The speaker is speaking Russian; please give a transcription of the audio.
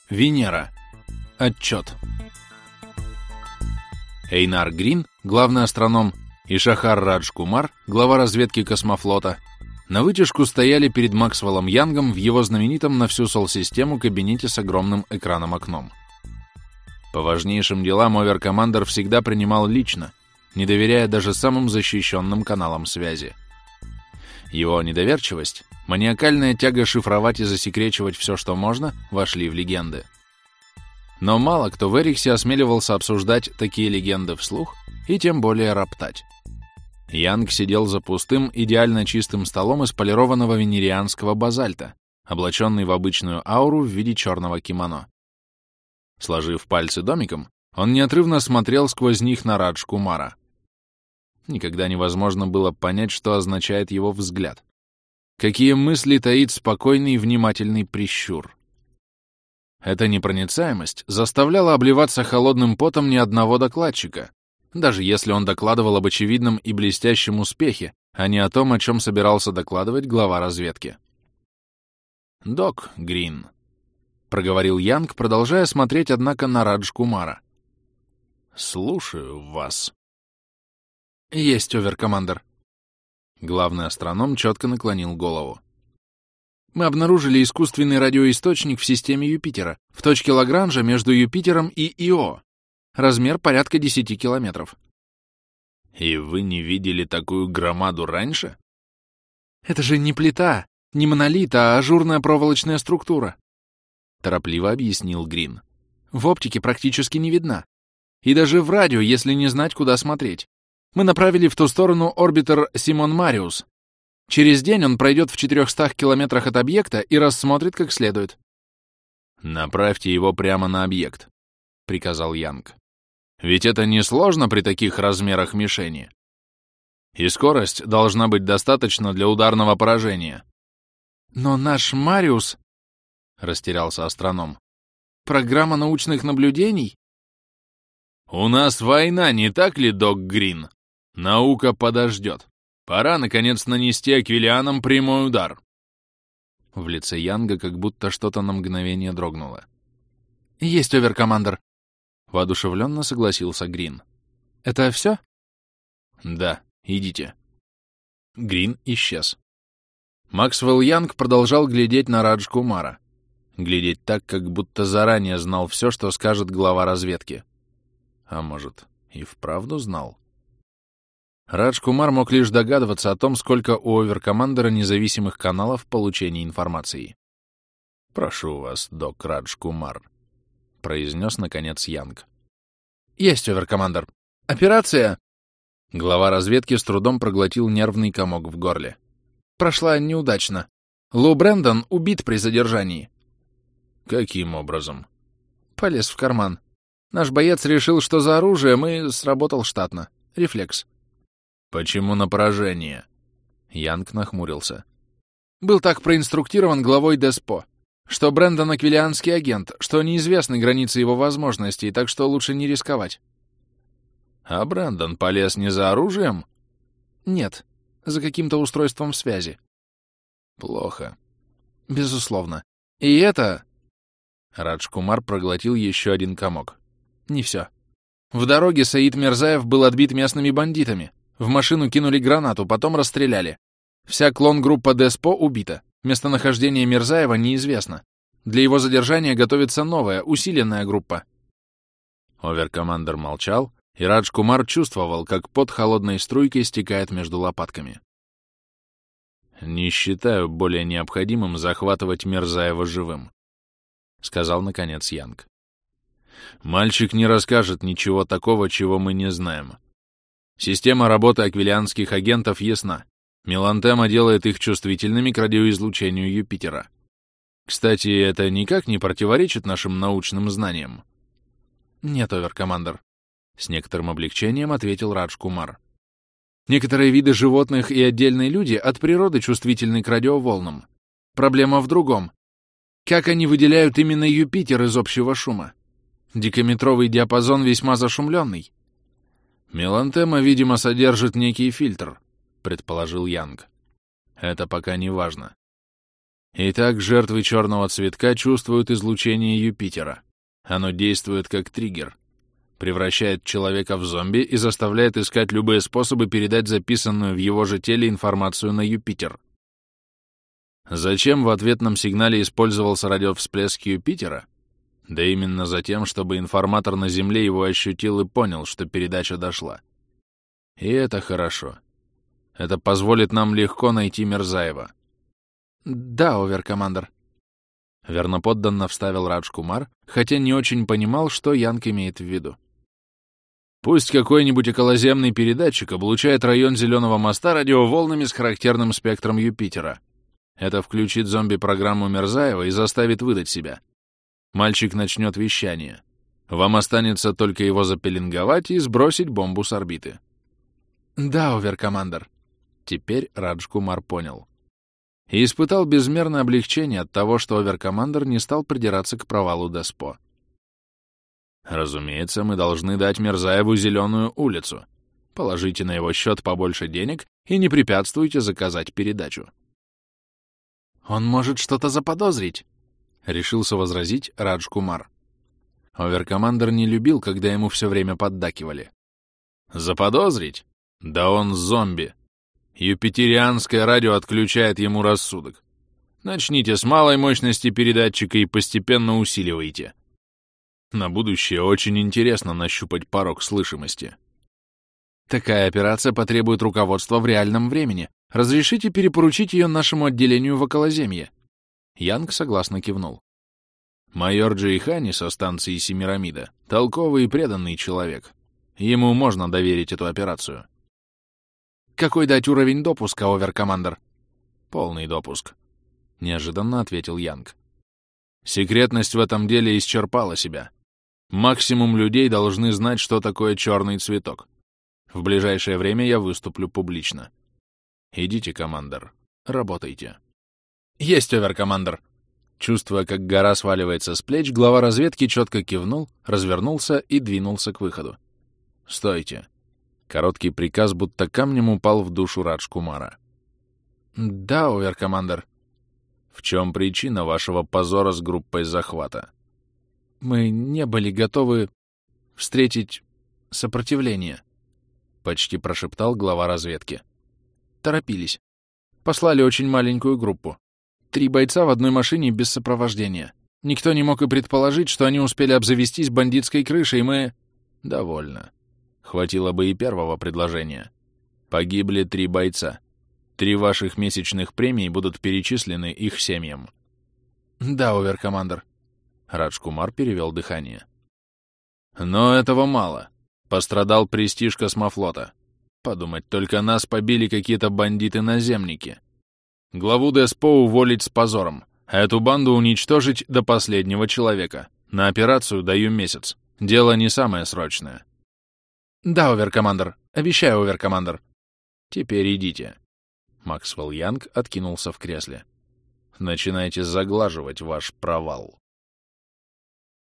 Венера. Отчет. Эйнар Грин, главный астроном, и Шахар Радж Кумар, глава разведки космофлота, на вытяжку стояли перед Максвеллом Янгом в его знаменитом на всю Сол-систему кабинете с огромным экраном-окном. По важнейшим делам Оверкомандер всегда принимал лично, не доверяя даже самым защищенным каналам связи. Его недоверчивость, маниакальная тяга шифровать и засекречивать все, что можно, вошли в легенды. Но мало кто в Эриксе осмеливался обсуждать такие легенды вслух и тем более роптать. Янг сидел за пустым, идеально чистым столом из полированного венерианского базальта, облаченный в обычную ауру в виде черного кимоно. Сложив пальцы домиком, он неотрывно смотрел сквозь них на Радж Кумара. Никогда невозможно было понять, что означает его взгляд. Какие мысли таит спокойный и внимательный прищур. Эта непроницаемость заставляла обливаться холодным потом ни одного докладчика, даже если он докладывал об очевидном и блестящем успехе, а не о том, о чем собирался докладывать глава разведки. «Док Грин», — проговорил Янг, продолжая смотреть, однако, на Радж Кумара. «Слушаю вас». «Есть, Оверкомандер». Главный астроном четко наклонил голову. «Мы обнаружили искусственный радиоисточник в системе Юпитера, в точке Лагранжа между Юпитером и Ио. Размер порядка 10 километров». «И вы не видели такую громаду раньше?» «Это же не плита, не монолит, а ажурная проволочная структура», — торопливо объяснил Грин. «В оптике практически не видна. И даже в радио, если не знать, куда смотреть. Мы направили в ту сторону орбитер Симон Мариус. Через день он пройдет в 400 километрах от объекта и рассмотрит как следует». «Направьте его прямо на объект», — приказал Янг. «Ведь это несложно при таких размерах мишени. И скорость должна быть достаточна для ударного поражения». «Но наш Мариус...» — растерялся астроном. «Программа научных наблюдений?» «У нас война, не так ли, док Грин? Наука подождет. Пора, наконец, нанести аквилианам прямой удар». В лице Янга как будто что-то на мгновение дрогнуло. «Есть, Оверкомандер», — воодушевленно согласился Грин. «Это все?» «Да, идите». Грин исчез. Максвелл Янг продолжал глядеть на Радж Кумара. Глядеть так, как будто заранее знал все, что скажет глава разведки. А может, и вправду знал? Радж Кумар мог лишь догадываться о том, сколько у Оверкомандера независимых каналов получения информации. «Прошу вас, док Радж Кумар», — произнес, наконец, Янг. «Есть, Оверкомандер. Операция...» Глава разведки с трудом проглотил нервный комок в горле. «Прошла неудачно. Лу Брэндон убит при задержании». «Каким образом?» «Полез в карман. Наш боец решил, что за оружием, и сработал штатно. Рефлекс». «Почему на поражение?» Янг нахмурился. «Был так проинструктирован главой Деспо, что Брэндон аквилианский агент, что неизвестны границы его возможностей, так что лучше не рисковать». «А Брэндон полез не за оружием?» «Нет, за каким-то устройством связи». «Плохо». «Безусловно. И это...» Радж Кумар проглотил еще один комок. «Не все. В дороге Саид Мирзаев был отбит местными бандитами. В машину кинули гранату, потом расстреляли. Вся клон-группа Деспо убита. Местонахождение Мирзаева неизвестно. Для его задержания готовится новая, усиленная группа». Оверкомандер молчал, и Радж Кумар чувствовал, как пот холодной струйкой стекает между лопатками. «Не считаю более необходимым захватывать Мирзаева живым», — сказал, наконец, Янг. «Мальчик не расскажет ничего такого, чего мы не знаем. Система работы аквилианских агентов ясна. Мелантема делает их чувствительными к радиоизлучению Юпитера. Кстати, это никак не противоречит нашим научным знаниям?» «Нет, Оверкомандер», — с некоторым облегчением ответил Радж Кумар. «Некоторые виды животных и отдельные люди от природы чувствительны к радиоволнам. Проблема в другом. Как они выделяют именно Юпитер из общего шума? Дикометровый диапазон весьма зашумленный». «Мелантема, видимо, содержит некий фильтр», — предположил Янг. «Это пока не важно. Итак, жертвы черного цветка чувствуют излучение Юпитера. Оно действует как триггер, превращает человека в зомби и заставляет искать любые способы передать записанную в его же теле информацию на Юпитер. Зачем в ответном сигнале использовался радиовсплеск Юпитера? Да именно за тем, чтобы информатор на Земле его ощутил и понял, что передача дошла. И это хорошо. Это позволит нам легко найти Мирзаева. «Да, оверкомандер», — верноподданно вставил Радж Кумар, хотя не очень понимал, что Янг имеет в виду. «Пусть какой-нибудь околоземный передатчик облучает район Зеленого моста радиоволнами с характерным спектром Юпитера. Это включит зомби-программу Мирзаева и заставит выдать себя. Мальчик начнет вещание. Вам останется только его запеленговать и сбросить бомбу с орбиты». «Да, оверкомандер». Теперь Радж Кумар понял. И испытал безмерное облегчение от того, что оверкомандер не стал придираться к провалу Деспо. «Разумеется, мы должны дать Мирзаеву зеленую улицу. Положите на его счет побольше денег и не препятствуйте заказать передачу». «Он может что-то заподозрить», — решился возразить Радж Кумар. Оверкомандер не любил, когда ему все время поддакивали. «Заподозрить? Да он зомби. Юпитерианское радио отключает ему рассудок. Начните с малой мощности передатчика и постепенно усиливайте. На будущее очень интересно нащупать порог слышимости». «Такая операция потребует руководства в реальном времени. Разрешите перепоручить ее нашему отделению в околоземье?» Янг согласно кивнул. «Майор Джейхани со станции Семирамида — толковый и преданный человек. Ему можно доверить эту операцию». «Какой дать уровень допуска, оверкомандер?» «Полный допуск», — неожиданно ответил Янг. «Секретность в этом деле исчерпала себя. Максимум людей должны знать, что такое черный цветок. В ближайшее время я выступлю публично. Идите, командор, работайте». «Есть, оверкомандер!» Чувствуя, как гора сваливается с плеч, глава разведки четко кивнул, развернулся и двинулся к выходу. «Стойте!» Короткий приказ будто камнем упал в душу Радж Кумара. «Да, оверкомандер». «В чем причина вашего позора с группой захвата?» «Мы не были готовы встретить сопротивление», — почти прошептал глава разведки. «Торопились. Послали очень маленькую группу. 3 бойца в одной машине без сопровождения. Никто не мог и предположить, что они успели обзавестись бандитской крышей, и мы...» «Довольно. Хватило бы и первого предложения. Погибли 3 бойца. 3 ваших месячных премий будут перечислены их семьям». «Да, оверкомандер». Радж Кумар перевел дыхание. «Но этого мало. Пострадал престиж космофлота. Подумать, только нас побили какие-то бандиты-наземники. Главу Деспо уволить с позором, а эту банду уничтожить до последнего человека. На операцию даю месяц. Дело не самое срочное». «Да, оверкомандер. Обещаю, оверкомандер». «Теперь идите». Максвелл Янг откинулся в кресле. «Начинайте заглаживать ваш провал».